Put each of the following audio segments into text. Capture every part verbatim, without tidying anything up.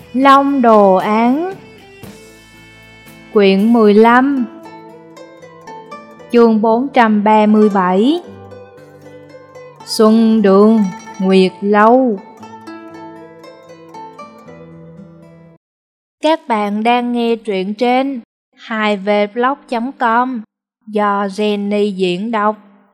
Long đồ án. Quyển mười lăm. Chương bốn trăm ba mươi bảy. Xuân Đường, Nguyệt Lâu. Các bạn đang nghe truyện trên hai v blog chấm com do Jenny diễn đọc.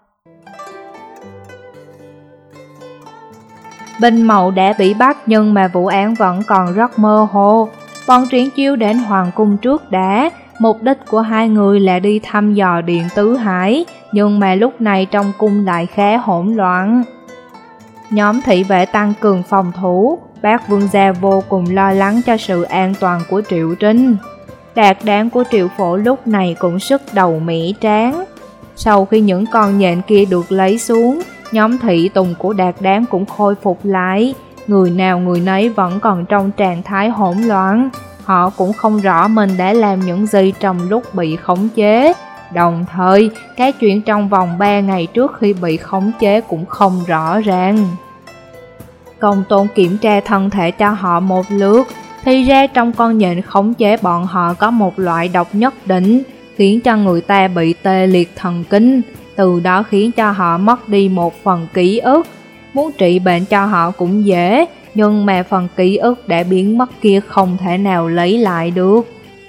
Binh Mậu đã bị bắt nhưng mà vụ án vẫn còn rất mơ hồ. Bọn Triển Chiêu đến Hoàng cung trước đã. Mục đích của hai người là đi thăm dò Điện Tứ Hải, nhưng mà lúc này trong cung lại khá hỗn loạn. Nhóm thị vệ tăng cường phòng thủ, bác vương gia vô cùng lo lắng cho sự an toàn của Triệu Trinh. Đạt đáng của Triệu Phổ lúc này cũng sức đầu mẻ tráng. Sau khi những con nhện kia được lấy xuống, nhóm thị tùng của Đạt đáng cũng khôi phục lại. Người nào người nấy vẫn còn trong trạng thái hỗn loạn. Họ cũng không rõ mình đã làm những gì trong lúc bị khống chế. Đồng thời, cái chuyện trong vòng ba ngày trước khi bị khống chế cũng không rõ ràng. Công tôn kiểm tra thân thể cho họ một lượt, thì ra trong con nhện khống chế bọn họ có một loại độc nhất định, khiến cho người ta bị tê liệt thần kinh, từ đó khiến cho họ mất đi một phần ký ức. Muốn trị bệnh cho họ cũng dễ, nhưng mà phần ký ức đã biến mất kia không thể nào lấy lại được.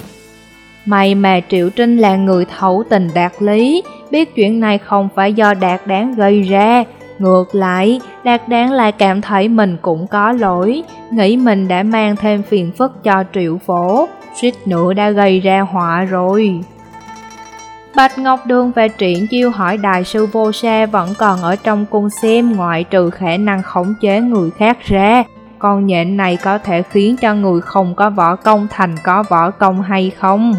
May mà Triệu Trinh là người thấu tình đạt lý, biết chuyện này không phải do Đạt đáng gây ra. Ngược lại, Đạt đáng lại cảm thấy mình cũng có lỗi, nghĩ mình đã mang thêm phiền phức cho Triệu Phổ, suýt nữa đã gây ra họa rồi. Bạch Ngọc Đường và Triển Chiêu hỏi đại sư Vô Sa vẫn còn ở trong cung xem, ngoại trừ khả năng khống chế người khác ra, con nhện này có thể khiến cho người không có võ công thành có võ công hay không?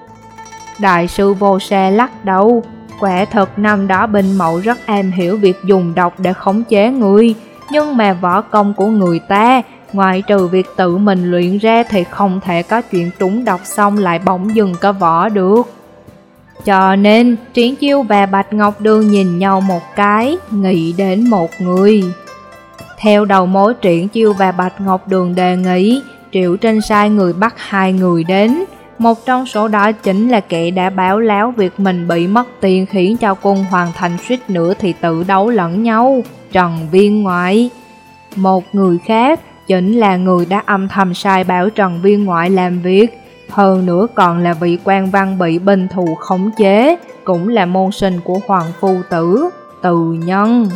Đại sư Vô Sa lắc đầu, quả thật năm đó Binh Mậu rất am hiểu việc dùng độc để khống chế người, nhưng mà võ công của người ta, ngoại trừ việc tự mình luyện ra thì không thể có chuyện trúng độc xong lại bỗng dừng có võ được. Cho nên, Triển Chiêu và Bạch Ngọc Đường nhìn nhau một cái, nghĩ đến một người. Theo đầu mối Triển Chiêu và Bạch Ngọc Đường đề nghị, Triệu Trinh sai người bắt hai người đến. Một trong số đó chính là kẻ đã báo láo việc mình bị mất tiền khiến cho quân Hoàng Thành suýt nữa thì tự đấu lẫn nhau, Trần Viên Ngoại. Một người khác chính là người đã âm thầm sai bảo Trần Viên Ngoại làm việc, hơn nữa còn là vị quan văn bị binh thù khống chế, cũng là môn sinh của Hoàng Phu Tử, Từ Nhân.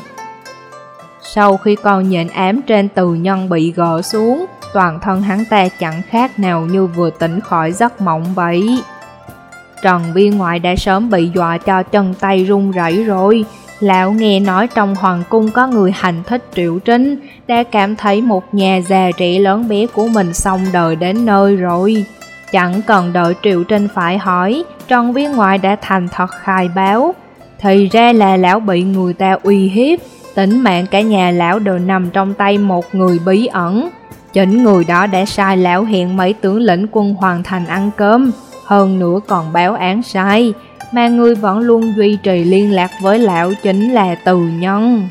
Sau khi con nhện ám trên Từ Nhân bị gỡ xuống, toàn thân hắn ta chẳng khác nào như vừa tỉnh khỏi giấc mộng vậy. Trần Viên Ngoại đã sớm bị dọa cho chân tay run rẩy rồi. Lão nghe nói trong hoàng cung có người hành thích Triệu Trinh, đã cảm thấy một nhà già trẻ lớn bé của mình xong đời đến nơi rồi. Chẳng cần đợi Triệu Trinh phải hỏi, Trần Viên Ngoại đã thành thật khai báo. Thì ra là lão bị người ta uy hiếp, tính mạng cả nhà lão đều nằm trong tay một người bí ẩn. Chính người đó đã sai lão hẹn mấy tướng lĩnh quân Hoàng Thành ăn cơm, hơn nữa còn báo án sai, mà người vẫn luôn duy trì liên lạc với lão chính là Từ Nhân.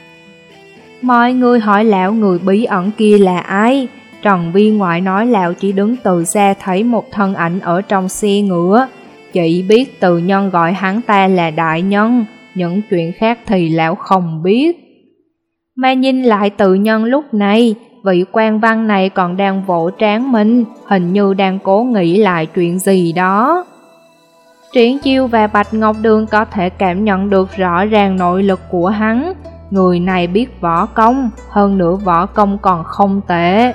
Mọi người hỏi lão người bí ẩn kia là ai? Trần Viên Ngoại nói lão chỉ đứng từ xa thấy một thân ảnh ở trong xe ngựa, chỉ biết Từ Nhân gọi hắn ta là đại nhân, những chuyện khác thì lão không biết. Mà nhìn lại Từ Nhân lúc này, vị quan văn này còn đang vỗ trán mình, hình như đang cố nghĩ lại chuyện gì đó. Triển Chiêu và Bạch Ngọc Đường có thể cảm nhận được rõ ràng nội lực của hắn. Người này biết võ công, hơn nữa võ công còn không tệ.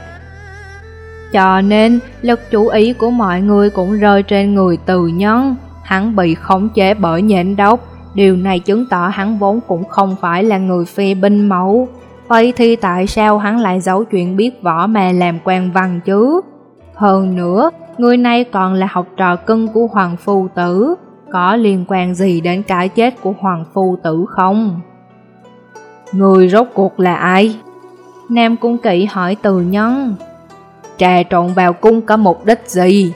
Cho nên, lực chú ý của mọi người cũng rơi trên người Từ Nhân. Hắn bị khống chế bởi nhện độc, điều này chứng tỏ hắn vốn cũng không phải là người phe Binh Mậu. Vậy thì tại sao hắn lại giấu chuyện biết võ mà làm quan văn chứ? Hơn nữa, người này còn là học trò cưng của Hoàng Phu Tử, có liên quan gì đến cái chết của Hoàng Phu Tử không? Người rốt cuộc là ai? Nam Cung Kỵ hỏi Từ Nhân. Trà trộn vào cung có mục đích gì?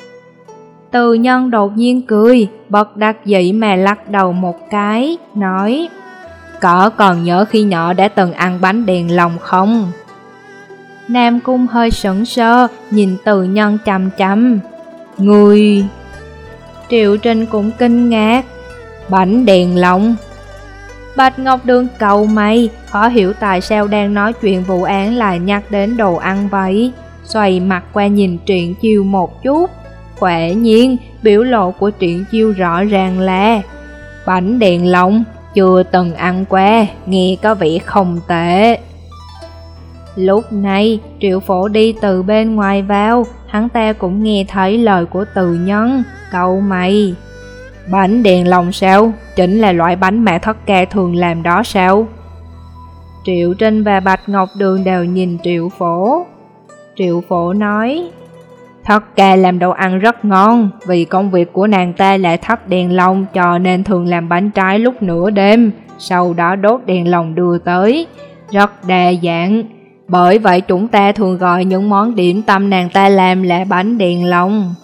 Từ Nhân đột nhiên cười, bất đắc dĩ mà lắc đầu một cái, nói: Cỏ còn nhớ khi nhỏ đã từng ăn bánh đèn lồng không? Nam Cung hơi sững sờ, nhìn Từ Nhân chằm chằm. Người... Triệu Trinh cũng kinh ngạc. Bánh đèn lồng. Bạch Ngọc Đường cầu mày, khó hiểu tại sao đang nói chuyện vụ án lại nhắc đến đồ ăn vậy. Xoay mặt qua nhìn Triển Chiêu một chút. Quả nhiên, biểu lộ của Triển Chiêu rõ ràng là bánh đèn lồng, chưa từng ăn qua, nghe có vẻ không tệ. Lúc này, Triệu Phổ đi từ bên ngoài vào, hắn ta cũng nghe thấy lời của Từ Nhân, cậu mày. Bánh đèn lồng sao? Chính là loại bánh mà Thất Ca thường làm đó sao? Triệu Trinh và Bạch Ngọc Đường đều nhìn Triệu Phổ. Triệu Phổ nói, Thất Ca làm đồ ăn rất ngon, vì công việc của nàng ta là thắp đèn lồng cho nên thường làm bánh trái lúc nửa đêm, sau đó đốt đèn lồng đưa tới, rất đa dạng. Bởi vậy chúng ta thường gọi những món điểm tâm nàng ta làm là bánh đèn lồng.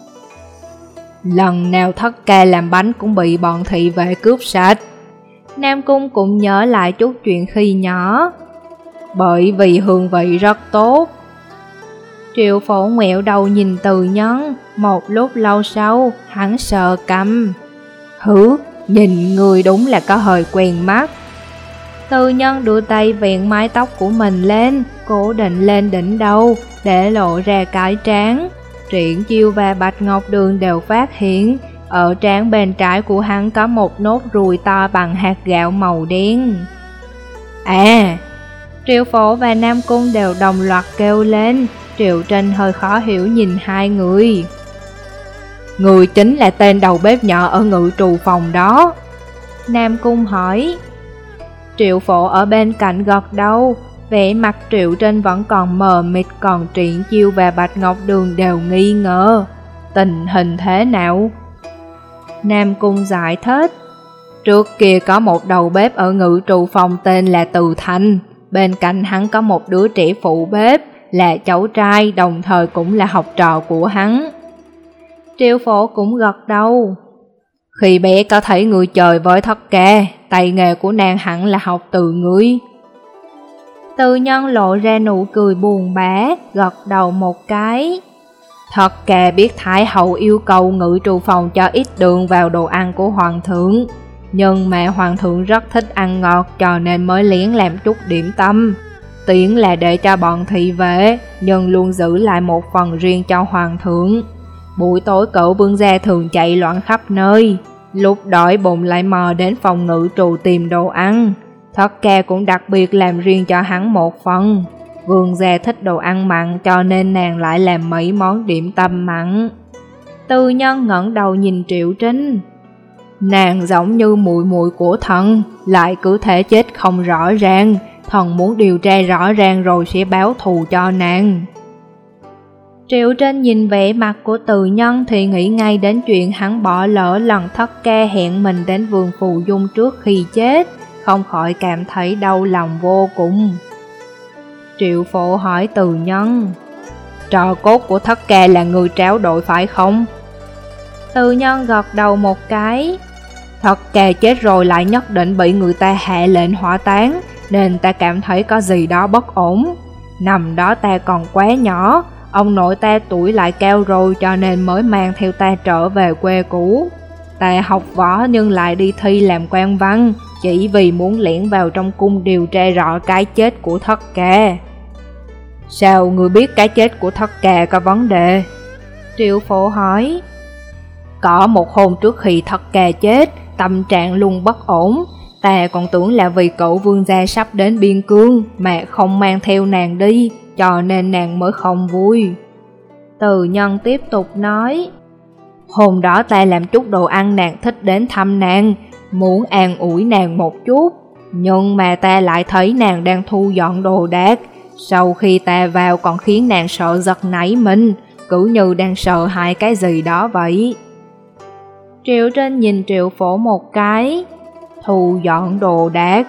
Lần nào Thất Ca làm bánh cũng bị bọn thị vệ cướp sạch. Nam Cung cũng nhớ lại chút chuyện khi nhỏ. Bởi vì hương vị rất tốt. Triệu Phổ ngoẹo đầu nhìn Từ Nhân, một lúc lâu sau, hắn sờ cằm. Hứ, nhìn người đúng là có hơi quen mắt. Từ Nhân đưa tay vẹn mái tóc của mình lên, cố định lên đỉnh đầu, để lộ ra cái trán. Triển Chiêu và Bạch Ngọc Đường đều phát hiện, ở trán bên trái của hắn có một nốt ruồi to bằng hạt gạo màu đen. À! Triệu Phổ và Nam Cung đều đồng loạt kêu lên. Triệu Trinh hơi khó hiểu nhìn hai người. Người chính là tên đầu bếp nhỏ ở ngự trù phòng đó. Nam Cung hỏi. Triệu Phổ ở bên cạnh gật đầu. Vẻ mặt Triệu Trinh vẫn còn mờ mịt, còn Triển Chiêu và Bạch Ngọc Đường đều nghi ngờ. Tình hình thế nào? Nam Cung giải thích. Trước kia có một đầu bếp ở ngự trù phòng tên là Từ Thanh. Bên cạnh hắn có một đứa trẻ phụ bếp, là cháu trai, đồng thời cũng là học trò của hắn. Triệu Phổ cũng gật đầu. Khi bé có thấy người chơi với Thất Ca, tay nghề của nàng hẳn là học từ người. Từ Nhân lộ ra nụ cười buồn bã, gật đầu một cái. Thất Ca biết Thái hậu yêu cầu ngự trù phòng cho ít đường vào đồ ăn của hoàng thượng, nhưng mà hoàng thượng rất thích ăn ngọt cho nên mới lén làm chút điểm tâm. Tiện là để cho bọn thị vệ, nhưng luôn giữ lại một phần riêng cho hoàng thượng. Buổi tối cậu vương gia thường chạy loạn khắp nơi, lúc đói bụng lại mò đến phòng ngự trù tìm đồ ăn. Thất Ca cũng đặc biệt làm riêng cho hắn một phần. Vương gia thích đồ ăn mặn cho nên nàng lại làm mấy món điểm tâm mặn. Tư Nhân ngẩng đầu nhìn Triệu Trinh. Nàng giống như muội muội của thần, lại cứ thể chết không rõ ràng. Thần muốn điều tra rõ ràng rồi sẽ báo thù cho nàng. Triệu Trinh nhìn vẻ mặt của Từ Nhân thì nghĩ ngay đến chuyện hắn bỏ lỡ lần Thất Ca hẹn mình đến vườn phù dung trước khi chết, không khỏi cảm thấy đau lòng vô cùng. Triệu Phổ hỏi Từ Nhân, trò cốt của Thất Ca là người tráo đổi phải không? Từ Nhân gật đầu một cái. Thất Ca chết rồi lại nhất định bị người ta hạ lệnh hỏa táng, nên ta cảm thấy có gì đó bất ổn. Năm đó ta còn quá nhỏ, ông nội ta tuổi lại cao rồi cho nên mới mang theo ta trở về quê cũ. Ta học võ nhưng lại đi thi làm quan văn, chỉ vì muốn lẻn vào trong cung điều tra rõ cái chết của Thất Ca. Sao người biết cái chết của Thất Ca có vấn đề? Triệu Phổ hỏi. Có một hôm trước khi Thất Ca chết, tâm trạng luôn bất ổn. Ta còn tưởng là vì cậu vương gia sắp đến biên cương mà không mang theo nàng đi, cho nên nàng mới không vui. Từ Nhân tiếp tục nói. Hôm đó ta làm chút đồ ăn nàng thích đến thăm nàng, muốn an ủi nàng một chút, nhưng mà ta lại thấy nàng đang thu dọn đồ đạc. Sau khi ta vào còn khiến nàng sợ giật nảy mình, cứ như đang sợ hãi cái gì đó vậy. Triệu Trinh nhìn Triệu Phổ một cái. Thu dọn đồ đạc.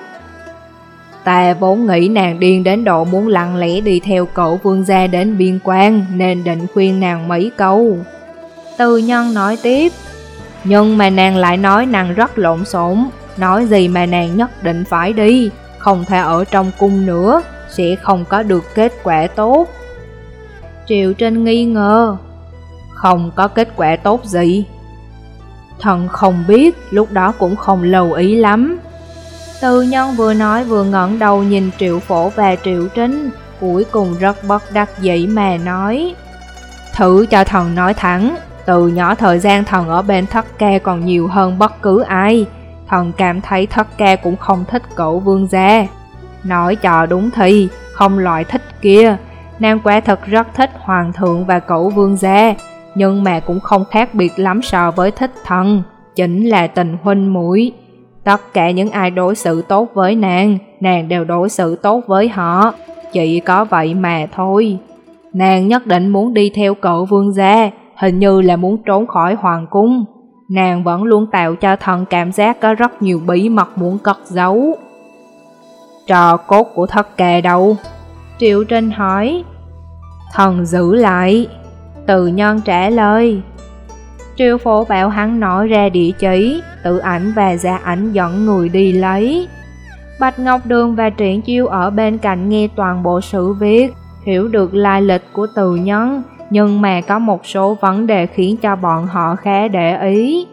Ta vốn nghĩ nàng điên đến độ muốn lặng lẽ đi theo cậu vương gia đến biên quan, nên định khuyên nàng mấy câu. Từ Nhân nói tiếp. Nhưng mà nàng lại nói nàng rất lộn xộn, nói gì mà nàng nhất định phải đi, không thể ở trong cung nữa, sẽ không có được kết quả tốt, Triệu Trinh nghi ngờ. Không có kết quả tốt gì. Thần không biết, lúc đó cũng không lưu ý lắm. Từ Nhân vừa nói vừa ngẩng đầu nhìn Triệu Phổ và Triệu Trinh, cuối cùng rất bất đắc dĩ mà nói: Thử cho thần nói thẳng, từ nhỏ thời gian thần ở bên Thất Ca còn nhiều hơn bất cứ ai. Thần cảm thấy Thất Ca cũng không thích cậu vương gia. Nói cho đúng thì, không loại thích kia, nàng quả thật rất thích hoàng thượng và cậu vương gia, nhưng mà cũng không khác biệt lắm so với thích thần, chính là tình huynh muội. Tất cả những ai đối xử tốt với nàng, nàng đều đối xử tốt với họ, chỉ có vậy mà thôi. Nàng nhất định muốn đi theo cậu vương gia, hình như là muốn trốn khỏi hoàng cung. Nàng vẫn luôn tạo cho thần cảm giác có rất nhiều bí mật muốn cất giấu. Trò cốt của Thất Ca đâu? Triệu Trinh hỏi. Thần giữ lại. Từ Nhân trả lời. Triệu Phổ bảo hắn nói ra địa chỉ, tự ảnh và gia ảnh dẫn người đi lấy. Bạch Ngọc Đường và Triển Chiêu ở bên cạnh nghe toàn bộ sự việc, hiểu được lai lịch của Từ Nhân, nhưng mà có một số vấn đề khiến cho bọn họ khá để ý.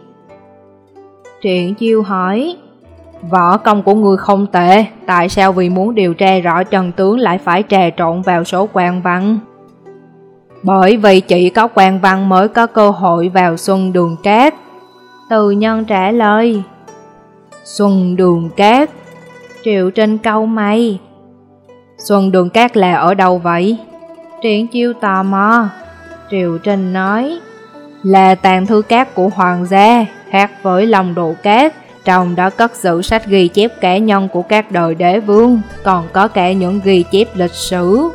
Triển Chiêu hỏi: Võ công của ngươi không tệ, tại sao vì muốn điều tra rõ chân tướng lại phải trà trộn vào số quan văn? Bởi vì chỉ có quan văn mới có cơ hội vào Xuân Đường Cát. Từ Nhân trả lời. Xuân Đường Cát? Triệu Trinh cau mày. Xuân Đường Cát là ở đâu vậy? Triển Chiêu tò mò. Triệu Trinh nói: Là tàng thư cát của hoàng gia, khác với Long Đồ Cát. Trong đó cất giữ sách ghi chép cá nhân của các đời đế vương, còn có cả những ghi chép lịch sử.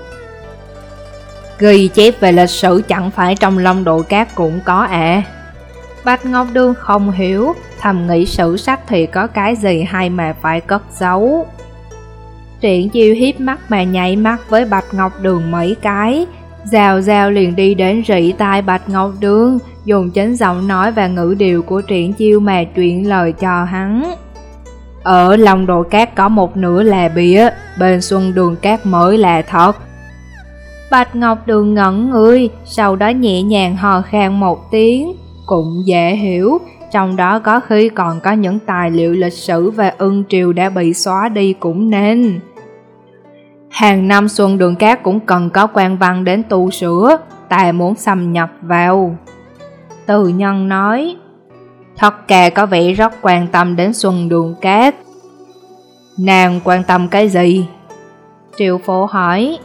Ghi chép về lịch sử chẳng phải trong Long Đồ Cát cũng có ạ? À? Bạch Ngọc Đường không hiểu, thầm nghĩ sử sách thì có cái gì hay mà phải cất giấu. Triển Chiêu hiếp mắt mà nhảy mắt với Bạch Ngọc Đường mấy cái, rào rào liền đi đến rỉ tai Bạch Ngọc Đường, dùng chính giọng nói và ngữ điệu của Triển Chiêu mà truyền lời cho hắn. Ở Long Đồ Cát có một nửa là bịa, bên Xuân Đường Cát mới là thật. Bạch Ngọc Đường ngẩn người, sau đó nhẹ nhàng hò khan một tiếng, cũng dễ hiểu, trong đó có khi còn có những tài liệu lịch sử về Ưng Triều đã bị xóa đi cũng nên. Hàng năm Xuân Đường Cát cũng cần có quan văn đến tu sửa, ta muốn xâm nhập vào. Từ Nhân nói. Thất Ca có vẻ rất quan tâm đến Xuân Đường Cát. Nàng quan tâm cái gì? Triệu Phổ hỏi.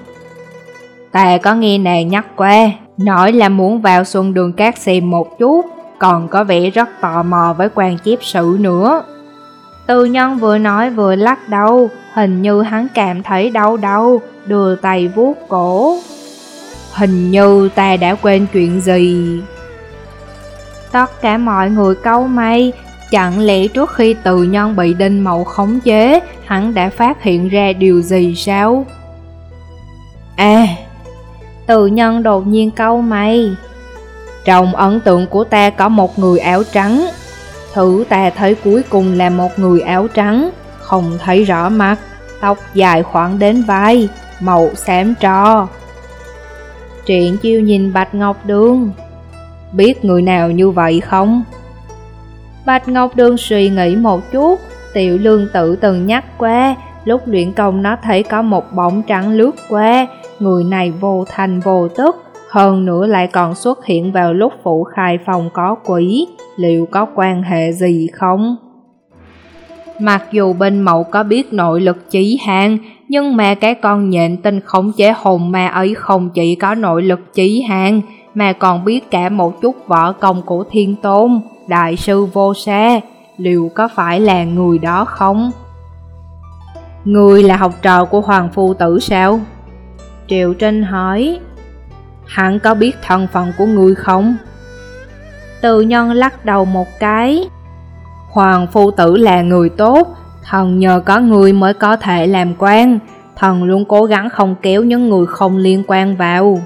Ta có nghe nàng nhắc qua, nói là muốn vào Xuân Đường Cát xem một chút, còn có vẻ rất tò mò với quan chép sử nữa. Từ Nhân vừa nói vừa lắc đầu, hình như hắn cảm thấy đau đau, đưa tay vuốt cổ. Hình như ta đã quên chuyện gì? Tất cả mọi người cau mày, chẳng lẽ trước khi Từ Nhân bị Đinh Mậu khống chế, hắn đã phát hiện ra điều gì sao? À, Từ Nhân đột nhiên cau mày. Trong ấn tượng của ta có một người áo trắng. Thử ta thấy cuối cùng là một người áo trắng, không thấy rõ mặt, tóc dài khoảng đến vai, màu xám tro. Triển Chiêu nhìn Bạch Ngọc Đường. Biết người nào như vậy không? Bạch Ngọc Đường suy nghĩ một chút, Tiểu Lương Tử từng nhắc qua, lúc luyện công nó thấy có một bóng trắng lướt qua, người này vô thành vô tức, hơn nữa lại còn xuất hiện vào lúc phụ khai phòng có quỷ, liệu có quan hệ gì không? Mặc dù bên Mậu có biết nội lực chí hàng, nhưng mà cái con nhện tinh khống chế hồn ma ấy không chỉ có nội lực chí hàng, mà còn biết cả một chút võ công của Thiên Tôn, Đại sư Vô Sa, liệu có phải là người đó không? Người là học trò của Hoàng Phu Tử sao? Triệu Trinh hỏi. Hắn có biết thân phận của người không? Từ Nhân lắc đầu một cái. Hoàng Phu Tử là người tốt, thần nhờ có người mới có thể làm quan, thần luôn cố gắng không kéo những người không liên quan vào.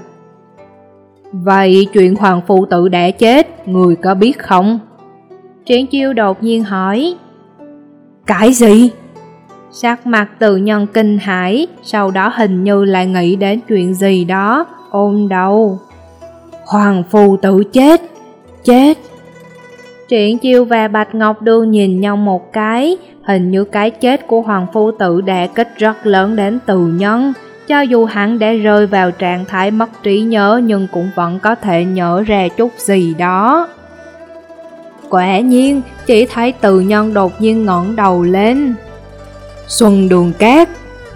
Vậy chuyện Hoàng Phu Tử đã chết, người có biết không? Triển Chiêu đột nhiên hỏi. Cái gì? Sắc mặt Từ Nhân kinh hãi, sau đó hình như lại nghĩ đến chuyện gì đó, ôm đầu. Hoàng phu tử chết, chết. Triển Chiêu và Bạch Ngọc Đường nhìn nhau một cái, hình như cái chết của Hoàng phu tử đả kích rất lớn đến Từ Nhân. Cho dù hắn đã rơi vào trạng thái mất trí nhớ nhưng cũng vẫn có thể nhớ ra chút gì đó. Quả nhiên, chỉ thấy Từ Nhân đột nhiên ngẩng đầu lên. Xuân Đường Cát.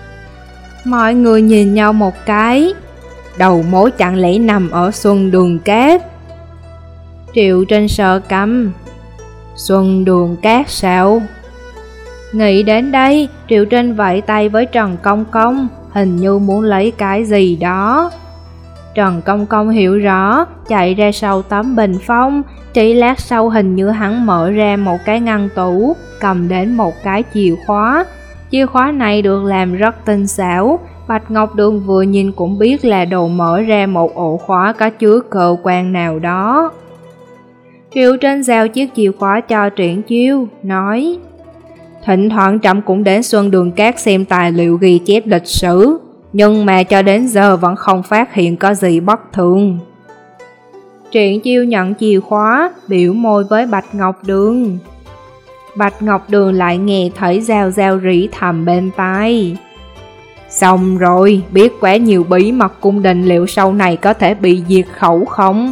Mọi người nhìn nhau một cái. Đầu mối chẳng lẽ nằm ở Xuân Đường Cát? Triệu Trinh sờ cằm. Xuân Đường Cát sao? Nghĩ đến đây, Triệu Trinh vẫy tay với Trần Công Công, hình như muốn lấy cái gì đó. Trần Công Công hiểu rõ, chạy ra sau tấm bình phong. Chỉ lát sau hình như hắn mở ra một cái ngăn tủ, cầm đến một cái chìa khóa. Chìa khóa này được làm rất tinh xảo. Bạch Ngọc Đường vừa nhìn cũng biết là đồ mở ra một ổ khóa có chứa cơ quan nào đó. Triệu Trinh giao chiếc chìa khóa cho Triển Chiêu, nói: Thỉnh thoảng trẫm cũng đến Xuân Đường Cát xem tài liệu ghi chép lịch sử, nhưng mà cho đến giờ vẫn không phát hiện có gì bất thường. Triển Chiêu nhận chìa khóa, biểu môi với Bạch Ngọc Đường. Bạch Ngọc Đường lại nghe thấy Giao Giao rỉ thầm bên tai: Xong rồi, biết quá nhiều bí mật cung đình, liệu sau này có thể bị diệt khẩu không?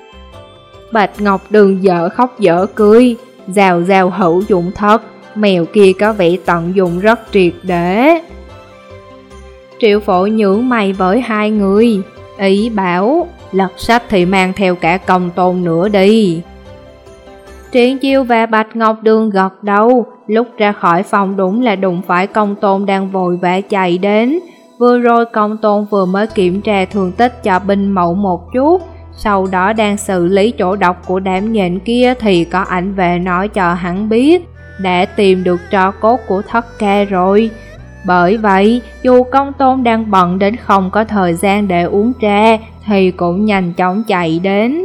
Bạch Ngọc Đường dở khóc dở cười. Giao Giao hữu dụng thật, mèo kia có vẻ tận dụng rất triệt để. Triệu Phổ nhướng mày với hai người, ý bảo lật sách thì mang theo cả Công Tôn nữa đi. Triển Chiêu và Bạch Ngọc Đường gật đầu. Lúc ra khỏi phòng đúng là đụng phải Công Tôn đang vội vã chạy đến. Vừa rồi Công Tôn vừa mới kiểm tra thương tích cho binh mẫu một chút, sau đó đang xử lý chỗ độc của đám nhện kia thì có ảnh vệ nói cho hắn biết đã tìm được tro cốt của thất ca rồi. Bởi vậy, dù Công Tôn đang bận đến không có thời gian để uống trà thì cũng nhanh chóng chạy đến.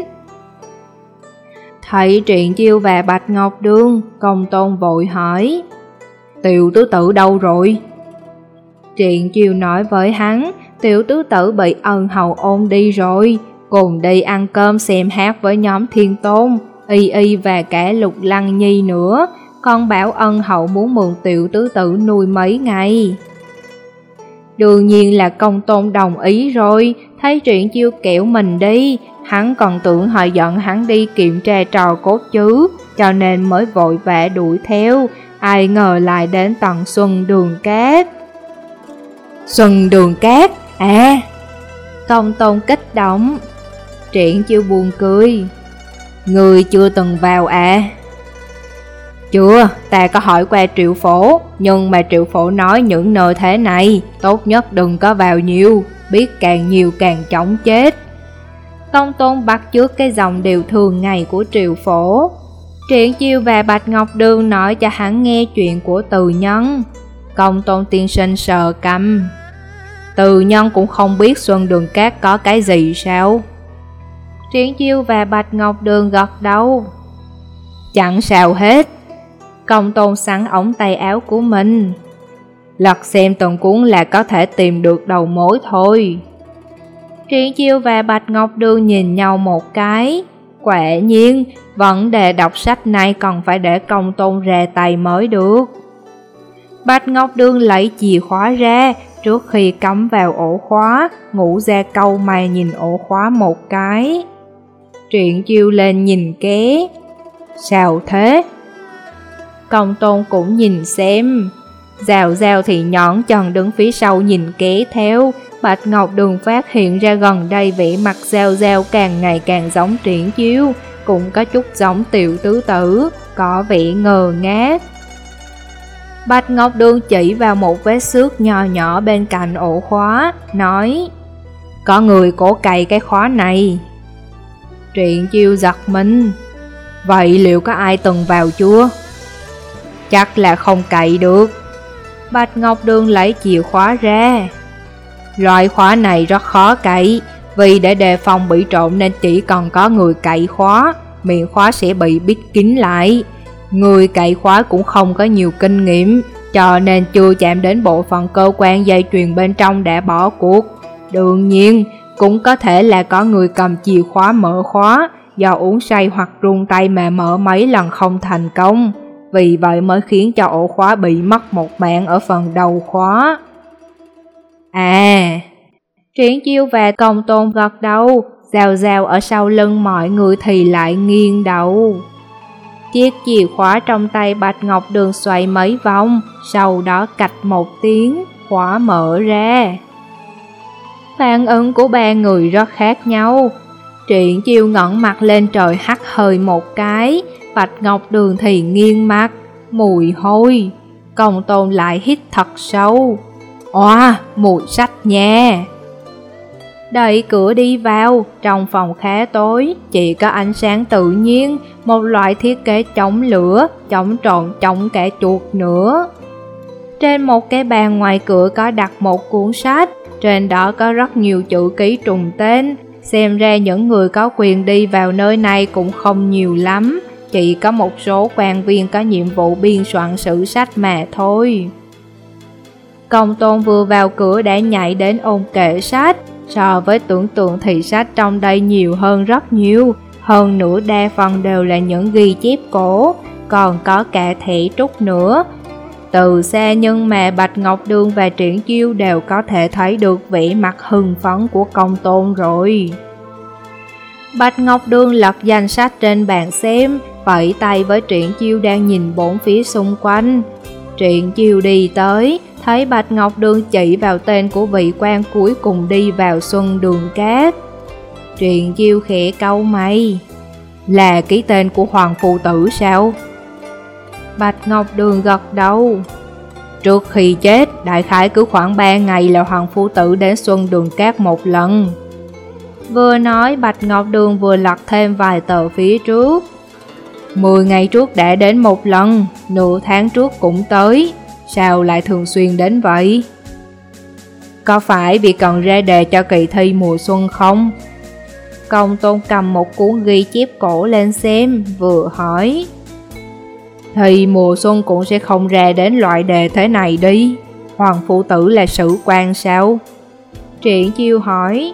Thấy Triển Chiêu và Bạch Ngọc Đường, Công Tôn vội hỏi: Tiểu tứ tử đâu rồi? Triển Chiêu nói với hắn: Tiểu tứ tử bị ân hầu ôm đi rồi, cùng đi ăn cơm xem hát với nhóm Thiên Tôn, Y Y và cả Lục Lăng Nhi nữa. Con bảo ân hậu muốn mượn tiểu tứ tử nuôi mấy ngày. Đương nhiên là Công Tôn đồng ý rồi. Thấy Triển Chiêu kẹo mình đi, hắn còn tưởng họ giận hắn đi kiểm tra trò cốt chứ, cho nên mới vội vã đuổi theo. Ai ngờ lại đến tận Xuân Đường Cát. Xuân Đường Cát à? Công Tôn kích động. Triển Chiêu buồn cười: Người chưa từng vào à? Chưa, ta có hỏi qua Triệu Phổ, nhưng mà Triệu Phổ nói những nơi thế này tốt nhất đừng có vào nhiều, biết càng nhiều càng chóng chết. Công Tôn bắt chước cái dòng điều thường ngày của Triệu Phổ. Triển Chiêu và Bạch Ngọc Đường nói cho hắn nghe chuyện của Từ Nhân. Công Tôn tiên sinh sờ cằm: Từ Nhân cũng không biết Xuân Đường Cát có cái gì sao? Triển Chiêu và Bạch Ngọc Đường gật đầu. Chẳng sao hết. Công Tôn sắn ống tay áo của mình. Lật xem từng cuốn là có thể tìm được đầu mối thôi. Triển Chiêu và Bạch Ngọc Đường nhìn nhau một cái. Quả nhiên, vấn đề đọc sách này còn phải để Công Tôn ra tay mới được. Bạch Ngọc Đường lấy chìa khóa ra, trước khi cắm vào ổ khóa, Ngũ ra câu mày nhìn ổ khóa một cái. Triển Chiêu lên nhìn ké. Sao thế? Công Tôn cũng nhìn xem. Giao Giao thì nhón chân đứng phía sau nhìn ké theo. Bạch Ngọc Đường phát hiện ra gần đây vẻ mặt Giao Giao càng ngày càng giống Triển Chiêu, cũng có chút giống tiểu tứ tử, có vẻ ngờ ngác. Bạch Ngọc Đường chỉ vào một vết xước nhỏ nhỏ bên cạnh ổ khóa, nói: Có người cố cày cái khóa này. Triển Chiêu giật mình. Vậy liệu có ai từng vào chưa? Chắc là không cậy được. Bạch Ngọc Đường lấy chìa khóa ra. Loại khóa này rất khó cậy, vì để đề phòng bị trộm nên chỉ cần có người cậy khóa, miệng khóa sẽ bị bít kín lại. Người cậy khóa cũng không có nhiều kinh nghiệm, cho nên chưa chạm đến bộ phận cơ quan dây chuyền bên trong đã bỏ cuộc. Đương nhiên, Cũng có thể là có người cầm chìa khóa mở khóa, do uống say hoặc run tay mà mở mấy lần không thành công, vì vậy mới khiến cho ổ khóa bị mất một mạng ở phần đầu khóa. À, Triển Chiêu và Công Tôn gật đầu, Giao Giao ở sau lưng mọi người thì lại nghiêng đầu. Chiếc chìa khóa trong tay Bạch Ngọc Đường xoay mấy vòng, sau đó cạch một tiếng, khóa mở ra. Phản ứng của ba người rất khác nhau. Triển Chiêu ngẩng mặt lên trời hắt hơi một cái, Bạch Ngọc Đường thì nghiêng mặt, mùi hôi. Công Tôn lại hít thật sâu. Oa, mùi sách nha. Đẩy cửa đi vào, trong phòng khá tối, chỉ có ánh sáng tự nhiên, một loại thiết kế chống lửa, chống trộn, chống kẻ chuột nữa. Trên một cái bàn ngoài cửa có đặt một cuốn sách, trên đó có rất nhiều chữ ký trùng tên. Xem ra những người có quyền đi vào nơi này cũng không nhiều lắm, chỉ có một số quan viên có nhiệm vụ biên soạn sử sách mà thôi. Công Tôn vừa vào cửa đã nhảy đến ôm kệ sách. So với tưởng tượng thì sách trong đây nhiều hơn rất nhiều, hơn nữa đa phần đều là những ghi chép cổ, còn có cả thẻ trúc nữa. Từ xa nhưng mà Bạch Ngọc Đường và Triển Chiêu đều có thể thấy được vẻ mặt hưng phấn của Công Tôn rồi. Bạch Ngọc Đường lật danh sách trên bàn xem, vẫy tay với Triển Chiêu đang nhìn bốn phía xung quanh. Triển Chiêu đi tới, thấy Bạch Ngọc Đường chỉ vào tên của vị quan cuối cùng đi vào Xuân Đường Cát. Triển Chiêu khẽ cau mày. Là ký tên của Hoàng Phụ Tử sao? Bạch Ngọc Đường gật đầu. Trước khi chết, đại khái cứ khoảng ba ngày là Hoàng Phu Tử đến Xuân Đường Cát một lần. Vừa nói Bạch Ngọc Đường vừa lật thêm vài tờ phía trước. Mười ngày trước đã đến một lần, nửa tháng trước cũng tới, sao lại thường xuyên đến vậy? Có phải vì cần ra đề cho kỳ thi mùa xuân không? Công Tôn cầm một cuốn ghi chép cổ lên xem, vừa hỏi. Thì mùa xuân cũng sẽ không ra đến loại đề thế này đi. Hoàng Phụ Tử là sử quan sao? Triển Chiêu hỏi.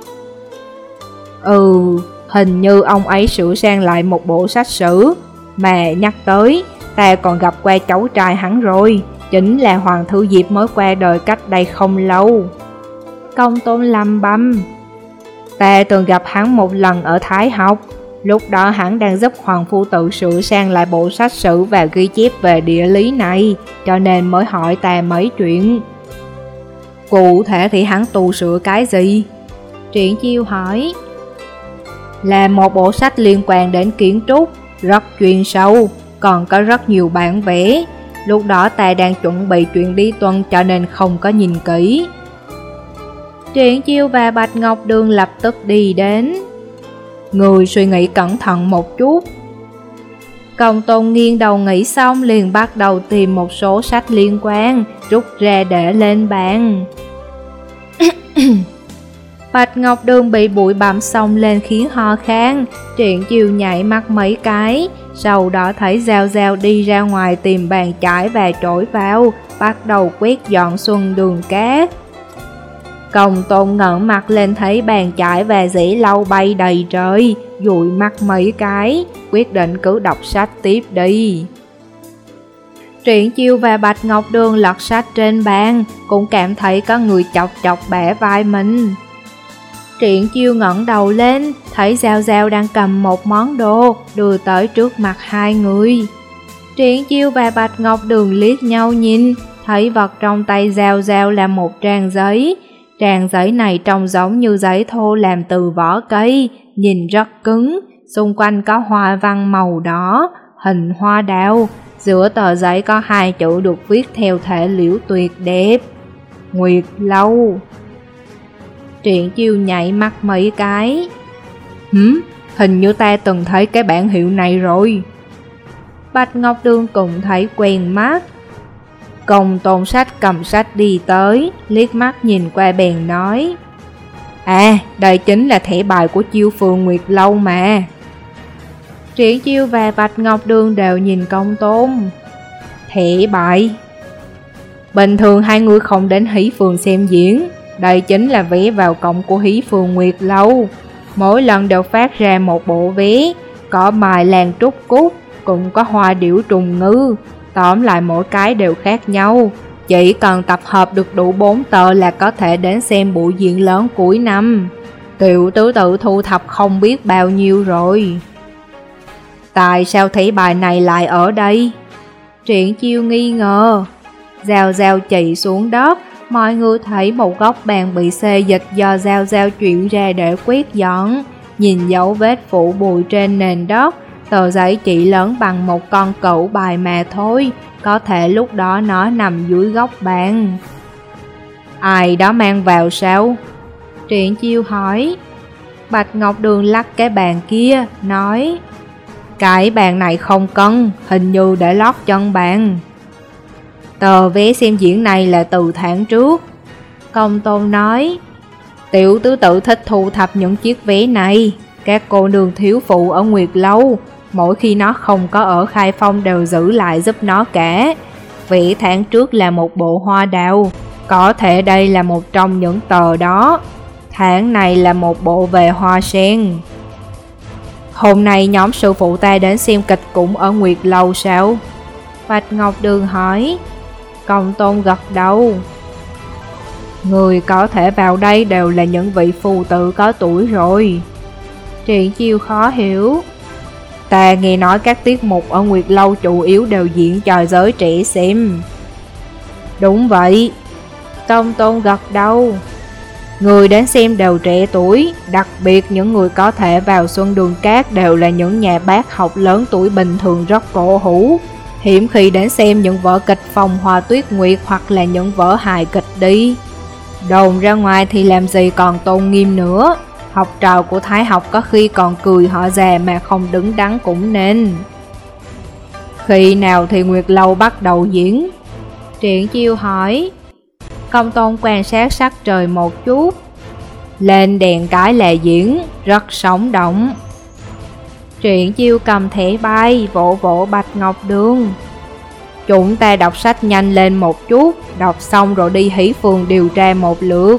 Ừ, hình như ông ấy sửa sang lại một bộ sách sử. Mà nhắc tới, ta còn gặp qua cháu trai hắn rồi, chính là Hoàng Thư Diệp mới qua đời cách đây không lâu. Công Tôn lầm băm. Ta từng gặp hắn một lần ở Thái Học, lúc đó hắn đang giúp Hoàng Phu Tử sửa sang lại bộ sách sử và ghi chép về địa lý này, cho nên mới hỏi ta mấy chuyện. Cụ thể thì hắn tu sửa cái gì? Triển Chiêu hỏi. Là một bộ sách liên quan đến kiến trúc, rất chuyên sâu, còn có rất nhiều bản vẽ. Lúc đó ta đang chuẩn bị chuyện đi tuần cho nên không có nhìn kỹ. Triển Chiêu và Bạch Ngọc Đường lập tức đi đến. Người suy nghĩ cẩn thận một chút. Công Tôn nghiêng đầu nghĩ xong liền bắt đầu tìm một số sách liên quan, rút ra để lên bàn. Bạch Ngọc Đường bị bụi bặm xông lên khiến ho khan. Triển Chiêu nhảy mắt mấy cái, sau đó thấy Giao Giao đi ra ngoài tìm bàn chải và chổi vào, bắt đầu quét dọn Xuân Đường Cát. Công Tôn ngẩng mặt lên thấy bàn chải và dĩ lau bay đầy trời, dụi mắt mấy cái, quyết định cứ đọc sách tiếp đi. Triển Chiêu và Bạch Ngọc Đường lật sách trên bàn, cũng cảm thấy có người chọc chọc bẻ vai mình. Triển Chiêu ngẩng đầu lên, thấy Giao Giao đang cầm một món đồ, đưa tới trước mặt hai người. Triển Chiêu và Bạch Ngọc Đường liếc nhau nhìn, thấy vật trong tay Giao Giao là một trang giấy. Trang giấy này trông giống như giấy thô làm từ vỏ cây, nhìn rất cứng, xung quanh có hoa văn màu đỏ, hình hoa đào. Giữa tờ giấy có hai chữ được viết theo thể liễu tuyệt đẹp. Nguyệt Lâu. Triển Chiêu nhảy mắt mấy cái. Hửm, hình như ta từng thấy cái bản hiệu này rồi. Bạch Ngọc Đường cũng thấy quen mắt. Công Tôn sách cầm sách đi tới, liếc mắt nhìn qua bèn nói. À, đây chính là thẻ bài của Chiêu Phường Nguyệt Lâu mà. Triển Chiêu và Bạch Ngọc Đường đều nhìn Công Tôn. Thẻ bài? Bình thường hai người không đến Hỷ Phường xem diễn, Đây chính là vé vào cổng của Hí Phường Nguyệt Lâu. Mỗi lần đều phát ra một bộ vé, có mài lan trúc cúc, cũng có hoa điểu trùng ngư. Tóm lại mỗi cái đều khác nhau. Chỉ cần tập hợp được đủ bốn tờ là có thể đến xem buổi diễn lớn cuối năm. Tiểu tứ tự thu thập không biết bao nhiêu rồi. Tại sao thấy bài này lại ở đây? Triển Chiêu nghi ngờ. Dao dao chỉ xuống đất, mọi người thấy một góc bàn bị xê dịch do dao dao chuyển ra để quét dọn. Nhìn dấu vết phủ bụi trên nền đất, tờ giấy chỉ lớn bằng một con cẩu bài mà thôi, có thể lúc đó nó nằm dưới góc bàn. Ai đó mang vào sao? Triển Chiêu hỏi. Bạch Ngọc Đường lắc cái bàn kia, nói: Cái bàn này không cân, hình như để lót chân bàn. Tờ vé xem diễn này là từ tháng trước. Công Tôn nói: Tiểu tứ tự thích thu thập những chiếc vé này. Các cô nương thiếu phụ ở Nguyệt Lâu, mỗi khi nó không có ở Khai Phong đều giữ lại giúp nó cả. Vé tháng trước là một bộ hoa đào, có thể đây là một trong những tờ đó. Tháng này là một bộ về hoa sen. Hôm nay nhóm sư phụ ta đến xem kịch cũng ở Nguyệt Lâu sao? Bạch Ngọc Đường hỏi. Công Tôn gật đầu. Người có thể vào đây đều là những vị phù tử có tuổi rồi. Triển Chiêu khó hiểu. Ta nghe nói các tiết mục ở Nguyệt Lâu chủ yếu đều diễn cho giới trẻ xem. Đúng vậy. Công Tôn gật đầu. Người đến xem đều trẻ tuổi, đặc biệt những người có thể vào Xuân Đường Cát đều là những nhà bác học lớn tuổi bình thường rất cổ hủ. Hiếm khi đến xem những vở kịch Phong Hoa Tuyết Nguyệt hoặc là những vở hài kịch đi. Đồn ra ngoài thì làm gì còn tôn nghiêm nữa. Học trò của Thái học có khi còn cười họ già mà không đứng đắn cũng nên. Khi nào thì Nguyệt Lâu bắt đầu diễn? Triển Chiêu hỏi. Công Tôn quan sát sắc trời một chút. Lên đèn cái là diễn, rất sống động. Triển Chiêu cầm thẻ bay, vỗ vỗ Bạch Ngọc Đường. Chúng ta đọc sách nhanh lên một chút, đọc xong rồi đi Hí Phường điều tra một lượt.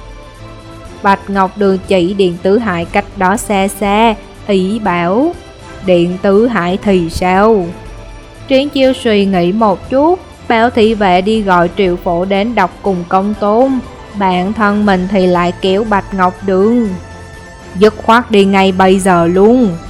Bạch Ngọc Đường chỉ Điện Tứ Hải cách đó xa xa, ý bảo. Điện Tứ Hải thì sao? Triển Chiêu suy nghĩ một chút, bảo thị vệ đi gọi Triệu Phổ đến đọc cùng Công Tôn. Bản thân mình thì lại kéo Bạch Ngọc Đường. Dứt khoát đi ngay bây giờ luôn.